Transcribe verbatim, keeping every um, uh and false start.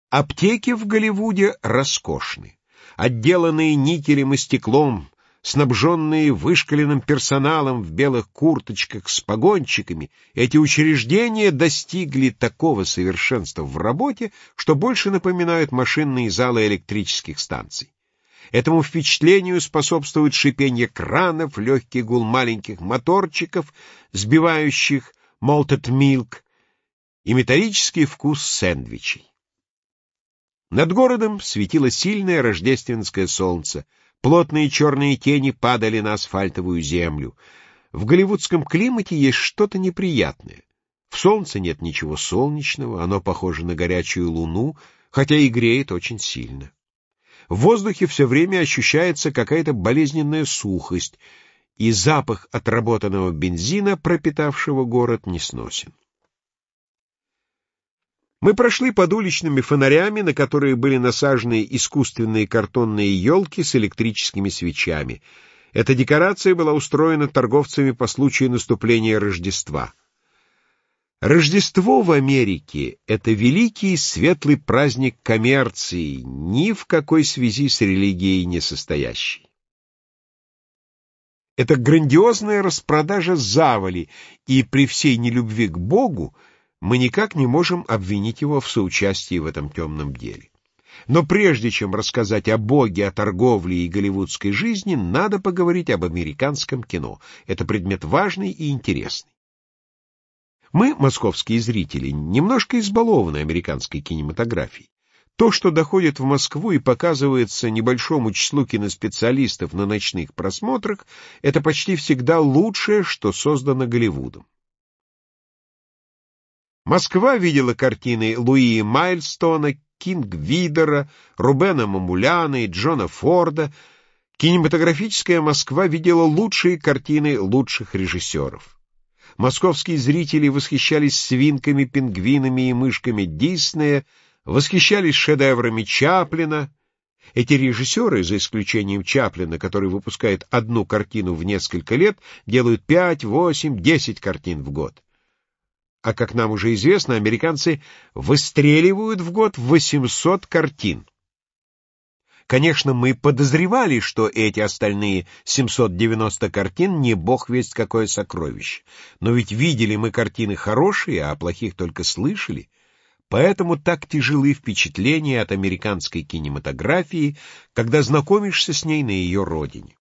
Аптеки в Голливуде роскошны, отделанные никелем и стеклом, снабженные вышкаленным персоналом в белых курточках с погончиками, эти учреждения достигли такого совершенства в работе, что больше напоминают машинные залы электрических станций. Этому впечатлению способствует шипенье кранов, легкий гул маленьких моторчиков, сбивающих malted milk, и металлический вкус сэндвичей. Над городом светило сильное рождественское солнце, плотные черные тени падали на асфальтовую землю. В голливудском климате есть что-то неприятное. В солнце нет ничего солнечного, оно похоже на горячую луну, хотя и греет очень сильно. В воздухе все время ощущается какая-то болезненная сухость, и запах отработанного бензина, пропитавшего город, не сносен. Мы прошли под уличными фонарями, на которые были насажены искусственные картонные елки с электрическими свечами. Эта декорация была устроена торговцами по случаю наступления Рождества. Рождество в Америке — это великий светлый праздник коммерции, ни в какой связи с религией не состоящий. Это грандиозная распродажа заволи, и при всей нелюбви к Богу мы никак не можем обвинить его в соучастии в этом темном деле. Но прежде чем рассказать о Боге, о торговле и голливудской жизни, надо поговорить об американском кино. Это предмет важный и интересный. Мы, московские зрители, немножко избалованы американской кинематографией. То, что доходит в Москву и показывается небольшому числу киноспециалистов на ночных просмотрах, это почти всегда лучшее, что создано Голливудом. Москва видела картины Луи Майлстона, Кинг-Видера, Рубена Мамуляна и Джона Форда. Кинематографическая Москва видела лучшие картины лучших режиссеров. Московские зрители восхищались свинками, пингвинами и мышками Диснея, восхищались шедеврами Чаплина. Эти режиссеры, за исключением Чаплина, который выпускает одну картину в несколько лет, делают пять, восемь, десять картин в год. А, как нам уже известно, американцы выстреливают в год восемьсот картин. Конечно, мы подозревали, что эти остальные семьсот девяносто картин не бог весть какое сокровище. Но ведь видели мы картины хорошие, а о плохих только слышали. Поэтому так тяжелы впечатления от американской кинематографии, когда знакомишься с ней на ее родине.